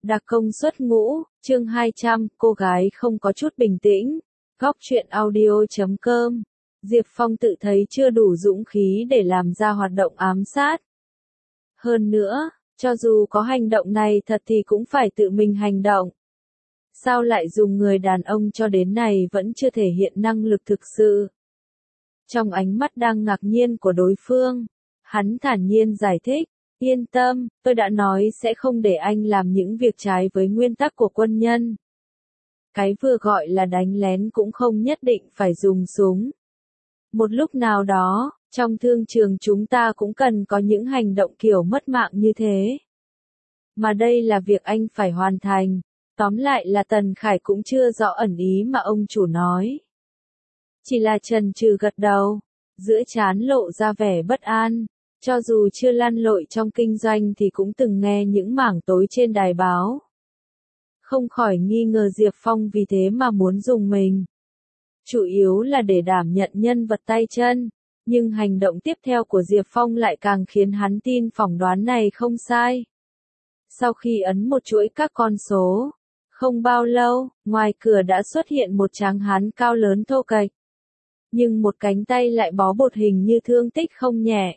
Đặc công xuất ngũ, chương 200, cô gái không có chút bình tĩnh. Góc truyện audio.com. Diệp Phong tự thấy chưa đủ dũng khí để làm ra hoạt động ám sát. Hơn nữa, cho dù có hành động này thật thì cũng phải tự mình hành động. Sao lại dùng người đàn ông cho đến này vẫn chưa thể hiện năng lực thực sự? Trong ánh mắt đang ngạc nhiên của đối phương, hắn thản nhiên giải thích. Yên tâm, tôi đã nói sẽ không để anh làm những việc trái với nguyên tắc của quân nhân. Cái vừa gọi là đánh lén cũng không nhất định phải dùng súng. Một lúc nào đó, trong thương trường chúng ta cũng cần có những hành động kiểu mất mạng như thế. Mà đây là việc anh phải hoàn thành. Tóm lại là Tần Khải cũng chưa rõ ẩn ý mà ông chủ nói. Chỉ là chần chừ gật đầu, giữa trán lộ ra vẻ bất an. Cho dù chưa lăn lội trong kinh doanh thì cũng từng nghe những mảng tối trên đài báo. Không khỏi nghi ngờ Diệp Phong vì thế mà muốn dùng mình. Chủ yếu là để đảm nhận nhân vật tay chân, nhưng hành động tiếp theo của Diệp Phong lại càng khiến hắn tin phỏng đoán này không sai. Sau khi ấn một chuỗi các con số, không bao lâu, ngoài cửa đã xuất hiện một tráng hán cao lớn thô kệch. Nhưng một cánh tay lại bó bột hình như thương tích không nhẹ.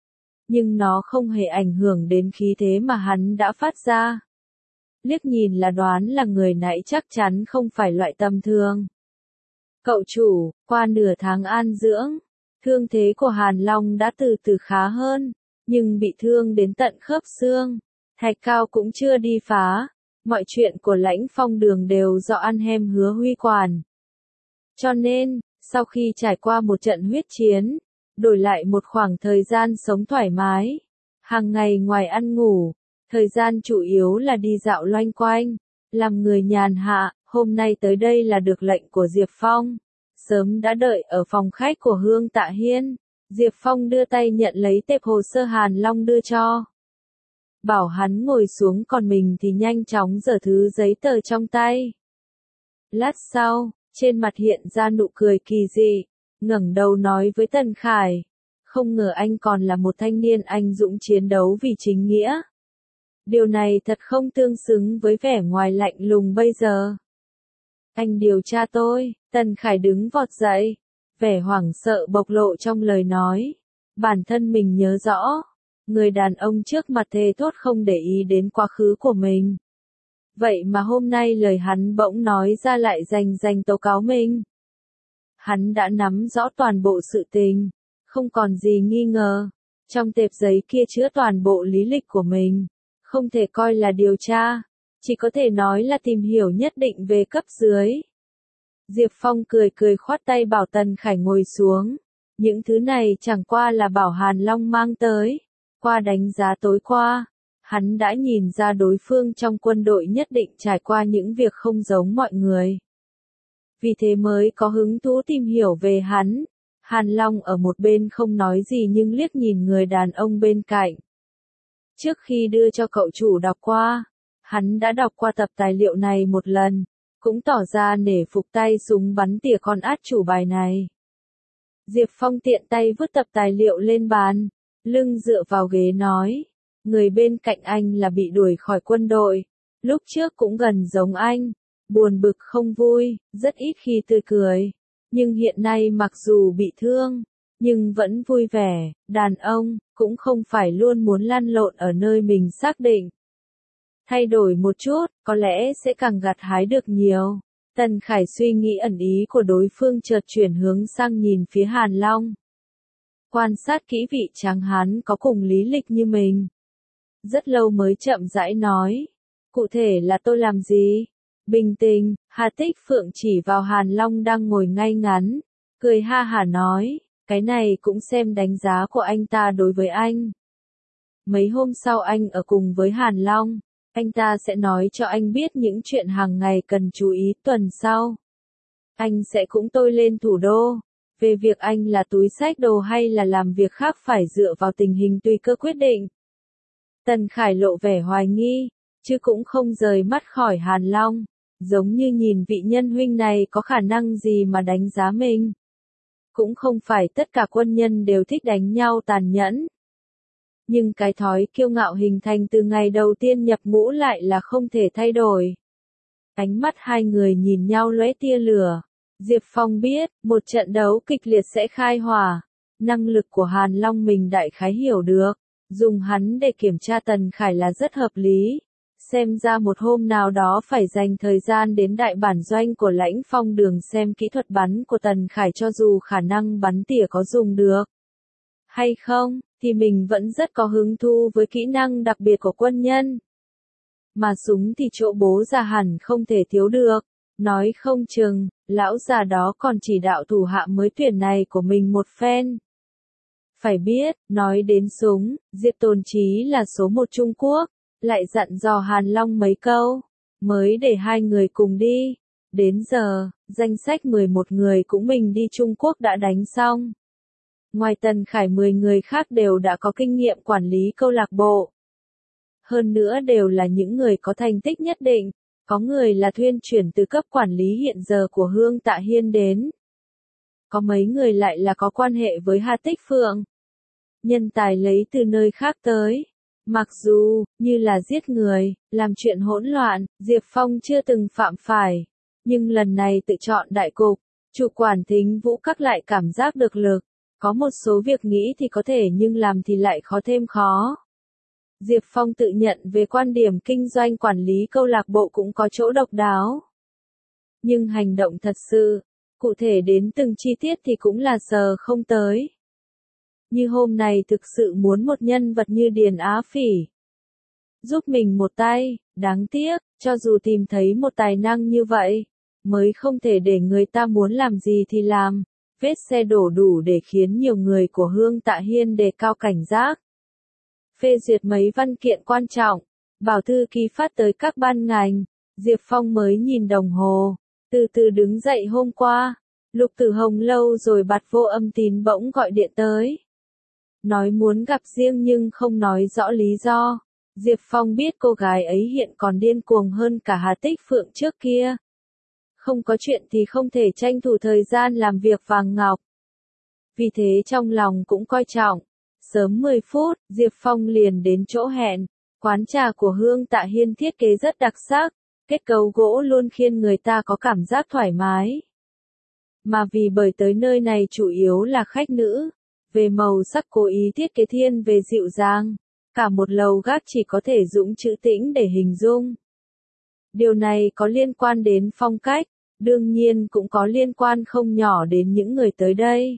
Nhưng nó không hề ảnh hưởng đến khí thế mà hắn đã phát ra. Liếc nhìn là đoán là người nãy chắc chắn không phải loại tầm thường. Cậu chủ, qua nửa tháng an dưỡng, thương thế của Hàn Long đã từ từ khá hơn, nhưng bị thương đến tận khớp xương. Thạch Cao cũng chưa đi phá, mọi chuyện của Lãnh Phong Đường đều do An Hứa Huy quản. Cho nên, sau khi trải qua một trận huyết chiến, đổi lại một khoảng thời gian sống thoải mái. Hàng ngày ngoài ăn ngủ, thời gian chủ yếu là đi dạo loanh quanh, làm người nhàn hạ, hôm nay tới đây là được lệnh của Diệp Phong. Sớm đã đợi ở phòng khách của Hương Tạ Hiên, Diệp Phong đưa tay nhận lấy tệp hồ sơ Hàn Long đưa cho. Bảo hắn ngồi xuống còn mình thì nhanh chóng giở thứ giấy tờ trong tay. Lát sau, trên mặt hiện ra nụ cười kỳ dị. Ngẩng đầu nói với Tần Khải, không ngờ anh còn là một thanh niên anh dũng chiến đấu vì chính nghĩa. Điều này thật không tương xứng với vẻ ngoài lạnh lùng bây giờ. Anh điều tra tôi, Tần Khải đứng vọt dậy, vẻ hoảng sợ bộc lộ trong lời nói. Bản thân mình nhớ rõ, người đàn ông trước mặt thề thốt không để ý đến quá khứ của mình. Vậy mà hôm nay lời hắn bỗng nói ra lại rành tố cáo mình. Hắn đã nắm rõ toàn bộ sự tình, không còn gì nghi ngờ. Trong tệp giấy kia chứa toàn bộ lý lịch của mình, không thể coi là điều tra, chỉ có thể nói là tìm hiểu nhất định về cấp dưới. Diệp Phong cười khoát tay bảo Tần Khải ngồi xuống. Những thứ này chẳng qua là bảo Hàn Long mang tới. Qua đánh giá tối qua, hắn đã nhìn ra đối phương trong quân đội nhất định trải qua những việc không giống mọi người. Vì thế mới có hứng thú tìm hiểu về hắn. Hàn Long ở một bên không nói gì nhưng liếc nhìn người đàn ông bên cạnh. Trước khi đưa cho cậu chủ đọc qua, hắn đã đọc qua tập tài liệu này một lần, cũng tỏ ra nể phục tay súng bắn tỉa con át chủ bài này. Diệp Phong tiện tay vứt tập tài liệu lên bàn, lưng dựa vào ghế nói, người bên cạnh anh là bị đuổi khỏi quân đội, lúc trước cũng gần giống anh. Buồn bực không vui, rất ít khi tươi cười. Nhưng hiện nay mặc dù bị thương, nhưng vẫn vui vẻ, đàn ông, cũng không phải luôn muốn lăn lộn ở nơi mình xác định. Thay đổi một chút, có lẽ sẽ càng gặt hái được nhiều. Tần Khải suy nghĩ ẩn ý của đối phương chợt chuyển hướng sang nhìn phía Hàn Long. Quan sát kỹ vị tráng hán có cùng lý lịch như mình. Rất lâu mới chậm rãi nói. Cụ thể là tôi làm gì? Bình tĩnh, Hà Tích Phượng chỉ vào Hàn Long đang ngồi ngay ngắn, cười ha hả nói, cái này cũng xem đánh giá của anh ta đối với anh. Mấy hôm sau anh ở cùng với Hàn Long, anh ta sẽ nói cho anh biết những chuyện hàng ngày cần chú ý. Tuần sau, anh sẽ cũng tôi lên thủ đô. Về việc anh là túi xách đồ hay là làm việc khác phải dựa vào tình hình tùy cơ quyết định. Tần Khải lộ vẻ hoài nghi, chứ cũng không rời mắt khỏi Hàn Long. Giống như nhìn vị nhân huynh này có khả năng gì mà đánh giá mình. Cũng không phải tất cả quân nhân đều thích đánh nhau tàn nhẫn. Nhưng cái thói kiêu ngạo hình thành từ ngày đầu tiên nhập ngũ lại là không thể thay đổi. Ánh mắt hai người nhìn nhau lóe tia lửa. Diệp Phong biết, một trận đấu kịch liệt sẽ khai hỏa. Năng lực của Hàn Long mình đại khái hiểu được. Dùng hắn để kiểm tra Tần Khải là rất hợp lý. Xem ra một hôm nào đó phải dành thời gian đến đại bản doanh của Lãnh Phong Đường xem kỹ thuật bắn của Tần Khải, cho dù khả năng bắn tỉa có dùng được hay không, thì mình vẫn rất có hứng thú với kỹ năng đặc biệt của quân nhân. Mà súng thì chỗ bố già hẳn không thể thiếu được. Nói không chừng, lão già đó còn chỉ đạo thủ hạ mới tuyển này của mình một phen. Phải biết, nói đến súng, Diệp Tồn Chí là số một Trung Quốc, lại dặn dò Hàn Long mấy câu, mới để hai người cùng đi. Đến giờ, danh sách 11 người cũng mình đi Trung Quốc đã đánh xong. Ngoài Tần Khải 10 người khác đều đã có kinh nghiệm quản lý câu lạc bộ. Hơn nữa đều là những người có thành tích nhất định, có người là thuyên chuyển từ cấp quản lý hiện giờ của Hương Tạ Hiên đến. Có mấy người lại là có quan hệ với Hà Tích Phượng. Nhân tài lấy từ nơi khác tới. Mặc dù, như là giết người, làm chuyện hỗn loạn, Diệp Phong chưa từng phạm phải. Nhưng lần này tự chọn đại cục, chủ quản Thính Vũ Các lại cảm giác được lực. Có một số việc nghĩ thì có thể nhưng làm thì lại khó thêm khó. Diệp Phong tự nhận về quan điểm kinh doanh quản lý câu lạc bộ cũng có chỗ độc đáo. Nhưng hành động thật sự, cụ thể đến từng chi tiết thì cũng là sờ không tới. Như hôm nay thực sự muốn một nhân vật như Điền Á Phỉ giúp mình một tay, đáng tiếc, cho dù tìm thấy một tài năng như vậy, mới không thể để người ta muốn làm gì thì làm. Vết xe đổ đủ để khiến nhiều người của Hương Tạ Hiên đề cao cảnh giác. Phê duyệt mấy văn kiện quan trọng, bảo thư ký phát tới các ban ngành, Diệp Phong mới nhìn đồng hồ, từ từ đứng dậy. Hôm qua, Lục Tử Hồng lâu rồi Bạt Vô Âm Tín bỗng gọi điện tới. Nói muốn gặp riêng nhưng không nói rõ lý do. Diệp Phong biết cô gái ấy hiện còn điên cuồng hơn cả Hà Tích Phượng trước kia. Không có chuyện thì không thể tranh thủ thời gian làm việc vàng ngọc. Vì thế trong lòng cũng coi trọng. Sớm 10 phút, Diệp Phong liền đến chỗ hẹn. Quán trà của Hương Tạ Hiên thiết kế rất đặc sắc. Kết cấu gỗ luôn khiến người ta có cảm giác thoải mái. Mà vì bởi tới nơi này chủ yếu là khách nữ. Về màu sắc cố ý thiết kế thiên về dịu dàng. Cả một lầu gác chỉ có thể dùng chữ tĩnh để hình dung. Điều này có liên quan đến phong cách, đương nhiên cũng có liên quan không nhỏ đến những người tới đây.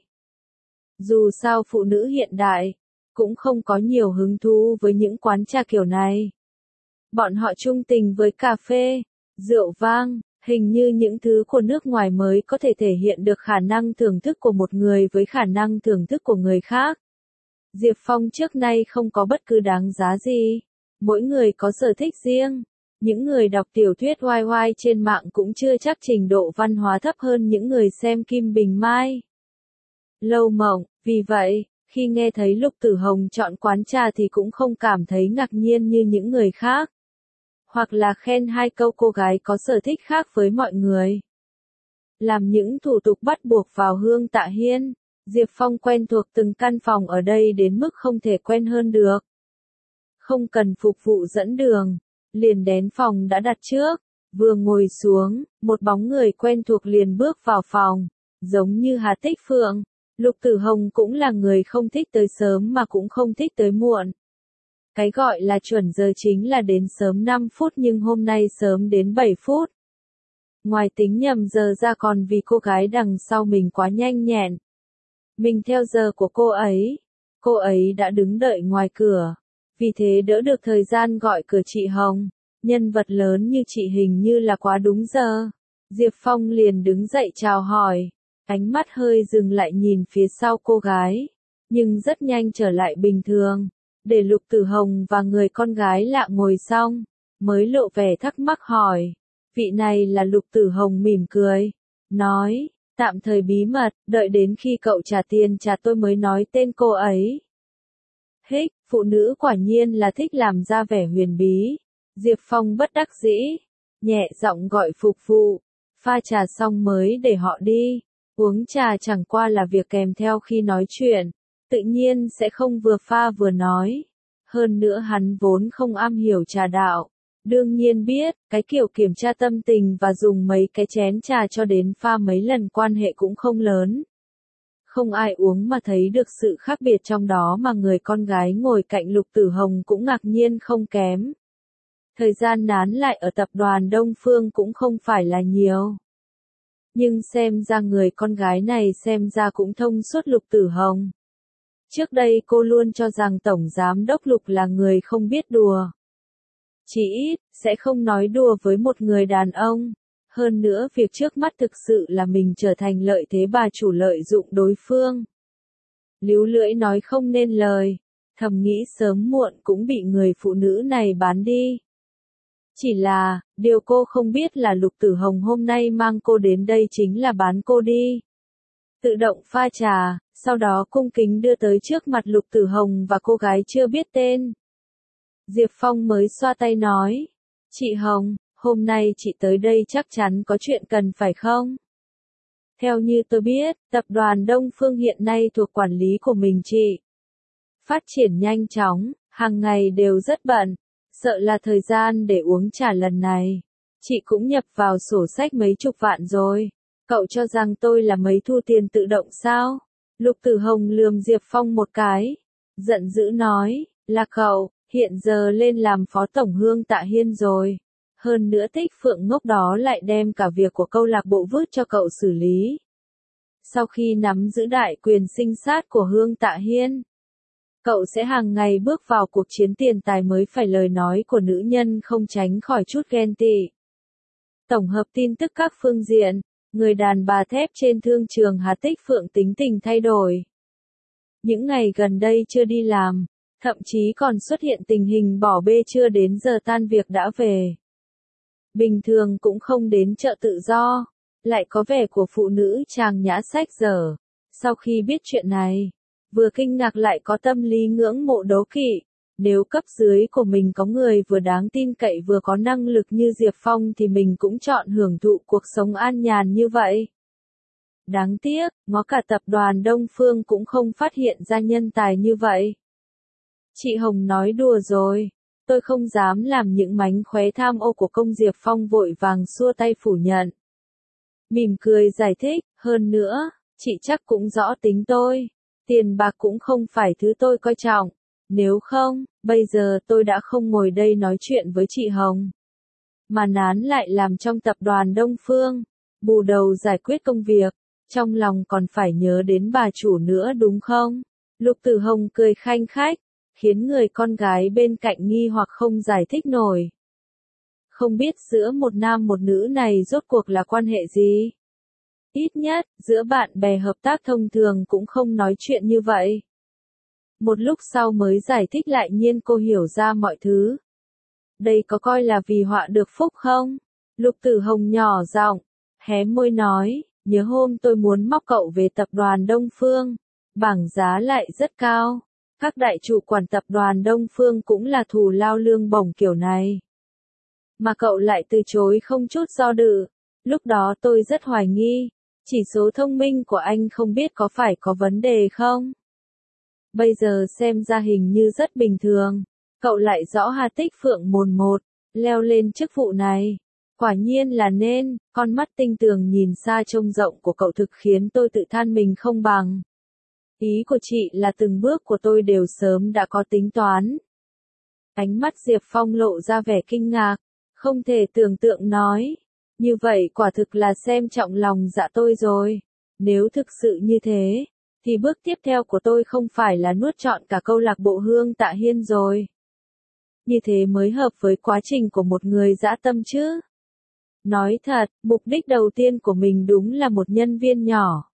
Dù sao phụ nữ hiện đại, cũng không có nhiều hứng thú với những quán trà kiểu này. Bọn họ trung tình với cà phê, rượu vang, hình như những thứ của nước ngoài mới có thể thể hiện được khả năng thưởng thức của một người với khả năng thưởng thức của người khác. Diệp Phong trước nay không có bất cứ đáng giá gì. Mỗi người có sở thích riêng. Những người đọc tiểu thuyết oai oai trên mạng cũng chưa chắc trình độ văn hóa thấp hơn những người xem Kim Bình Mai. Lâu Mộng, vì vậy, khi nghe thấy Lục Tử Hồng chọn quán trà thì cũng không cảm thấy ngạc nhiên như những người khác. Hoặc là khen hai câu cô gái có sở thích khác với mọi người. Làm những thủ tục bắt buộc vào Hương Tạ Hiên, Diệp Phong quen thuộc từng căn phòng ở đây đến mức không thể quen hơn được. Không cần phục vụ dẫn đường, liền đến phòng đã đặt trước, vừa ngồi xuống, một bóng người quen thuộc liền bước vào phòng, giống như Hà Tích Phượng. Lục Tử Hồng cũng là người không thích tới sớm mà cũng không thích tới muộn. Cái gọi là chuẩn giờ chính là đến sớm 5 phút nhưng hôm nay sớm đến 7 phút. Ngoài tính nhầm giờ ra còn vì cô gái đằng sau mình quá nhanh nhẹn. Mình theo giờ của cô ấy đã đứng đợi ngoài cửa. Vì thế đỡ được thời gian gọi cửa chị Hồng. Nhân vật lớn như chị hình như là quá đúng giờ. Diệp Phong liền đứng dậy chào hỏi. Ánh mắt hơi dừng lại nhìn phía sau cô gái. Nhưng rất nhanh trở lại bình thường. Để Lục Tử Hồng và người con gái lạ ngồi xong. Mới lộ vẻ thắc mắc hỏi. Vị này là Lục Tử Hồng mỉm cười. Nói, tạm thời bí mật, đợi đến khi cậu trả tiền trả tôi mới nói tên cô ấy. Hích, phụ nữ quả nhiên là thích làm ra vẻ huyền bí. Diệp Phong bất đắc dĩ, nhẹ giọng gọi phục vụ, pha trà xong mới để họ đi. Uống trà chẳng qua là việc kèm theo khi nói chuyện, tự nhiên sẽ không vừa pha vừa nói. Hơn nữa hắn vốn không am hiểu trà đạo. Đương nhiên biết, cái kiểu kiểm tra tâm tình và dùng mấy cái chén trà cho đến pha mấy lần quan hệ cũng không lớn. Không ai uống mà thấy được sự khác biệt trong đó mà người con gái ngồi cạnh Lục Tử Hồng cũng ngạc nhiên không kém. Thời gian nán lại ở tập đoàn Đông Phương cũng không phải là nhiều. Nhưng xem ra người con gái này xem ra cũng thông suốt Lục Tử Hồng. Trước đây cô luôn cho rằng Tổng Giám đốc Lục là người không biết đùa. Chỉ ít, sẽ không nói đùa với một người đàn ông. Hơn nữa việc trước mắt thực sự là mình trở thành lợi thế bà chủ lợi dụng đối phương. Líu lưỡi nói không nên lời, thầm nghĩ sớm muộn cũng bị người phụ nữ này bán đi. Chỉ là, điều cô không biết là Lục Tử Hồng hôm nay mang cô đến đây chính là bán cô đi. Tự động pha trà, sau đó cung kính đưa tới trước mặt Lục Tử Hồng và cô gái chưa biết tên. Diệp Phong mới xoa tay nói, chị Hồng, hôm nay chị tới đây chắc chắn có chuyện cần phải không? Theo như tôi biết, tập đoàn Đông Phương hiện nay thuộc quản lý của mình chị. Phát triển nhanh chóng, hàng ngày đều rất bận, sợ là thời gian để uống trà lần này. Chị cũng nhập vào sổ sách mấy chục vạn rồi. Cậu cho rằng tôi là mấy thu tiền tự động sao? Lục Tử Hồng lườm Diệp Phong một cái. Giận dữ nói, là cậu, hiện giờ lên làm phó tổng Hương Tạ Hiên rồi. Hơn nữa Tích Phượng ngốc đó lại đem cả việc của câu lạc bộ vứt cho cậu xử lý. Sau khi nắm giữ đại quyền sinh sát của Hương Tạ Hiên, cậu sẽ hàng ngày bước vào cuộc chiến tiền tài mới phải lời nói của nữ nhân không tránh khỏi chút ghen tị. Tổng hợp tin tức các phương diện, người đàn bà thép trên thương trường Hà Tích Phượng tính tình thay đổi. Những ngày gần đây chưa đi làm, thậm chí còn xuất hiện tình hình bỏ bê chưa đến giờ tan việc đã về. Bình thường cũng không đến chợ tự do, lại có vẻ của phụ nữ chàng nhã sách dở. Sau khi biết chuyện này, vừa kinh ngạc lại có tâm lý ngưỡng mộ đố kỵ. Nếu cấp dưới của mình có người vừa đáng tin cậy vừa có năng lực như Diệp Phong thì mình cũng chọn hưởng thụ cuộc sống an nhàn như vậy. Đáng tiếc, ngó cả tập đoàn Đông Phương cũng không phát hiện ra nhân tài như vậy. Chị Hồng nói đùa rồi, tôi không dám làm những mánh khóe tham ô của công. Diệp Phong vội vàng xua tay phủ nhận. Mỉm cười giải thích, hơn nữa, chị chắc cũng rõ tính tôi. Tiền bạc cũng không phải thứ tôi coi trọng. Nếu không, bây giờ tôi đã không ngồi đây nói chuyện với chị Hồng. Mà nán lại làm trong tập đoàn Đông Phương, bù đầu giải quyết công việc, trong lòng còn phải nhớ đến bà chủ nữa đúng không? Lục Tử Hồng cười khanh khách, khiến người con gái bên cạnh nghi hoặc không giải thích nổi. Không biết giữa một nam một nữ này rốt cuộc là quan hệ gì? Ít nhất, giữa bạn bè hợp tác thông thường cũng không nói chuyện như vậy. Một lúc sau mới giải thích lại nhiên cô hiểu ra mọi thứ. Đây có coi là vì họa được phúc không? Lục Tử Hồng nhỏ giọng, hé môi nói, nhớ hôm tôi muốn móc cậu về tập đoàn Đông Phương, bảng giá lại rất cao. Các đại chủ quản tập đoàn Đông Phương cũng là thù lao lương bổng kiểu này. Mà cậu lại từ chối không chút do dự. Lúc đó tôi rất hoài nghi, chỉ số thông minh của anh không biết có phải có vấn đề không? Bây giờ xem ra hình như rất bình thường. Cậu lại rõ Hà Tích Phượng mồn một, leo lên chức vụ này. Quả nhiên là nên, con mắt tinh tường nhìn xa trông rộng của cậu thực khiến tôi tự than mình không bằng. Ý của chị là từng bước của tôi đều sớm đã có tính toán. Ánh mắt Diệp Phong lộ ra vẻ kinh ngạc, không thể tưởng tượng nói. Như vậy quả thực là xem trọng lòng dạ tôi rồi. Nếu thực sự như thế, thì bước tiếp theo của tôi không phải là nuốt trọn cả câu lạc bộ Hương Tạ Hiên rồi. Như thế mới hợp với quá trình của một người dã tâm chứ. Nói thật, mục đích đầu tiên của mình đúng là một nhân viên nhỏ.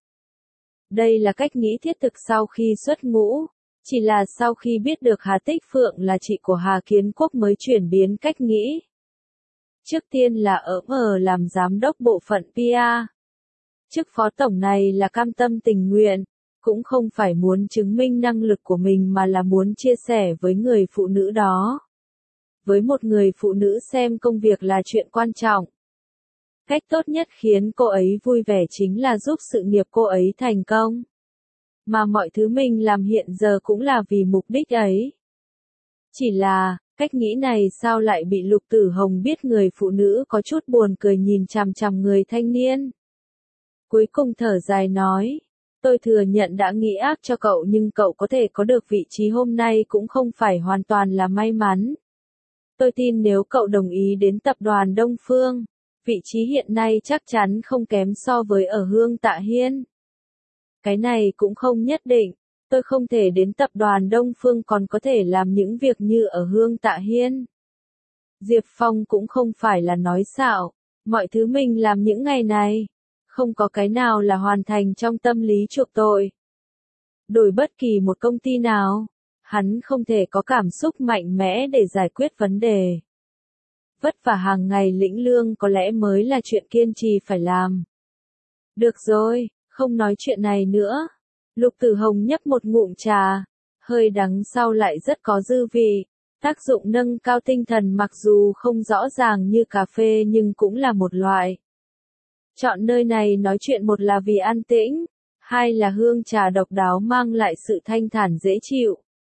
Đây là cách nghĩ thiết thực sau khi xuất ngũ. Chỉ là sau khi biết được Hà Tích Phượng là chị của Hà Kiến Quốc mới chuyển biến cách nghĩ. Trước tiên là ở làm giám đốc bộ phận PR. Chức phó tổng này là cam tâm tình nguyện, cũng không phải muốn chứng minh năng lực của mình mà là muốn chia sẻ với người phụ nữ đó. Với một người phụ nữ xem công việc là chuyện quan trọng. Cách tốt nhất khiến cô ấy vui vẻ chính là giúp sự nghiệp cô ấy thành công. Mà mọi thứ mình làm hiện giờ cũng là vì mục đích ấy. Chỉ là, cách nghĩ này sao lại bị Lục Tử Hồng biết người phụ nữ có chút buồn cười nhìn chằm chằm người thanh niên. Cuối cùng thở dài nói, tôi thừa nhận đã nghĩ ác cho cậu nhưng cậu có thể có được vị trí hôm nay cũng không phải hoàn toàn là may mắn. Tôi tin nếu cậu đồng ý đến tập đoàn Đông Phương, vị trí hiện nay chắc chắn không kém so với ở Hương Tạ Hiên. Cái này cũng không nhất định, tôi không thể đến tập đoàn Đông Phương còn có thể làm những việc như ở Hương Tạ Hiên. Diệp Phong cũng không phải là nói xạo, mọi thứ mình làm những ngày này, không có cái nào là hoàn thành trong tâm lý chuộc tội. Đổi bất kỳ một công ty nào, hắn không thể có cảm xúc mạnh mẽ để giải quyết vấn đề. Vất vả hàng ngày lĩnh lương có lẽ mới là chuyện kiên trì phải làm. Được rồi, không nói chuyện này nữa. Lục Tử Hồng nhấp một ngụm trà, hơi đắng sau lại rất có dư vị. Tác dụng nâng cao tinh thần mặc dù không rõ ràng như cà phê nhưng cũng là một loại. Chọn nơi này nói chuyện một là vì an tĩnh, hai là hương trà độc đáo mang lại sự thanh thản dễ chịu.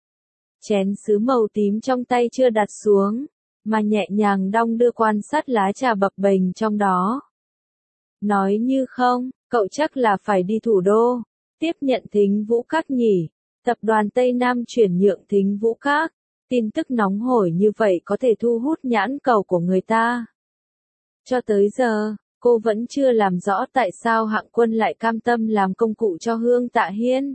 Chén sứ màu tím trong tay chưa đặt xuống, mà nhẹ nhàng đong đưa quan sát lá trà bập bềnh trong đó. Nói như không, cậu chắc là phải đi thủ đô, tiếp nhận Thính Vũ Các nhỉ. Tập đoàn Tây Nam chuyển nhượng Thính Vũ Các, tin tức nóng hổi như vậy có thể thu hút nhãn cầu của người ta. Cho tới giờ, cô vẫn chưa làm rõ tại sao Hạng Quân lại cam tâm làm công cụ cho Hương Tạ Hiên.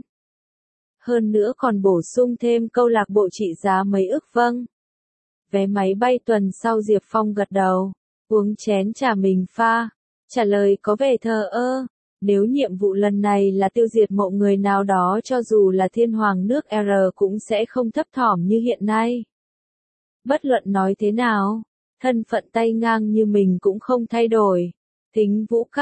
Hơn nữa còn bổ sung thêm câu lạc bộ trị giá mấy ức vâng. Vé máy bay tuần sau Diệp Phong gật đầu, uống chén trà mình pha, trả lời có vẻ thờ ơ. Nếu nhiệm vụ lần này là tiêu diệt mộ người nào đó cho dù là thiên hoàng nước R cũng sẽ không thấp thỏm như hiện nay. Bất luận nói thế nào, thân phận tay ngang như mình cũng không thay đổi. Thính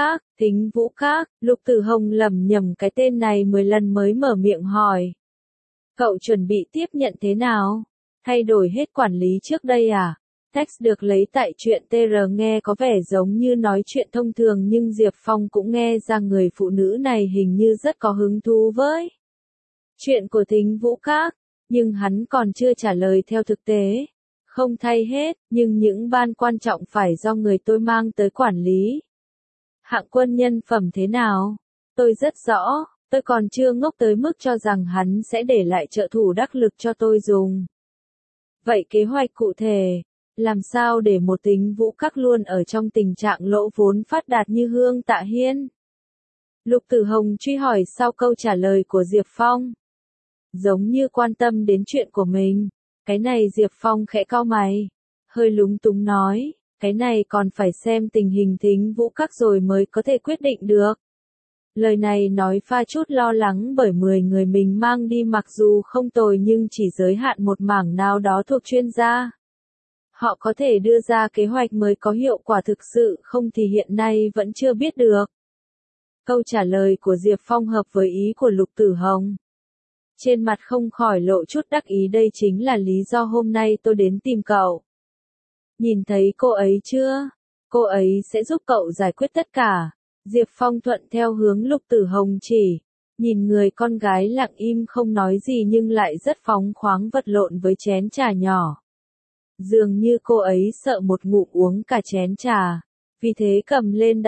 Vũ Các, Lục Tử Hồng lẩm nhẩm cái tên này 10 lần mới mở miệng hỏi. Cậu chuẩn bị tiếp nhận thế nào? Thay đổi hết quản lý trước đây à? Text được lấy tại truyện TR nghe có vẻ giống như nói chuyện thông thường nhưng Diệp Phong cũng nghe ra người phụ nữ này hình như rất có hứng thú với chuyện của Thính Vũ Các, nhưng hắn còn chưa trả lời theo thực tế. Không thay hết, nhưng những ban quan trọng phải do người tôi mang tới quản lý. Hạng Quân nhân phẩm thế nào? Tôi rất rõ, tôi còn chưa ngốc tới mức cho rằng hắn sẽ để lại trợ thủ đắc lực cho tôi dùng. Vậy kế hoạch cụ thể, làm sao để một Thính Vũ Các luôn ở trong tình trạng lỗ vốn phát đạt như Hương Tạ Hiên? Lục Tử Hồng truy hỏi sau câu trả lời của Diệp Phong. Giống như quan tâm đến chuyện của mình. Cái này Diệp Phong khẽ cau mày, hơi lúng túng nói, cái này còn phải xem tình hình Thính Vũ Các rồi mới có thể quyết định được. Lời này nói pha chút lo lắng bởi 10 người mình mang đi mặc dù không tồi nhưng chỉ giới hạn một mảng nào đó thuộc chuyên gia. Họ có thể đưa ra kế hoạch mới có hiệu quả thực sự không thì hiện nay vẫn chưa biết được. Câu trả lời của Diệp Phong hợp với ý của Lục Tử Hồng. Trên mặt không khỏi lộ chút đắc ý đây chính là lý do hôm nay tôi đến tìm cậu. Nhìn thấy cô ấy chưa? Cô ấy sẽ giúp cậu giải quyết tất cả. Diệp Phong thuận theo hướng Lục Tử Hồng chỉ. Nhìn người con gái lặng im không nói gì nhưng lại rất phóng khoáng vật lộn với chén trà nhỏ. Dường như cô ấy sợ một ngụm uống cả chén trà. Vì thế cầm lên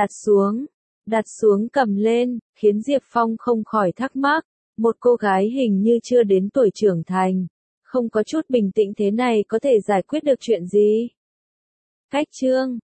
đặt xuống cầm lên, khiến Diệp Phong không khỏi thắc mắc. Một cô gái hình như chưa đến tuổi trưởng thành, không có chút bình tĩnh thế này có thể giải quyết được chuyện gì? Cách chương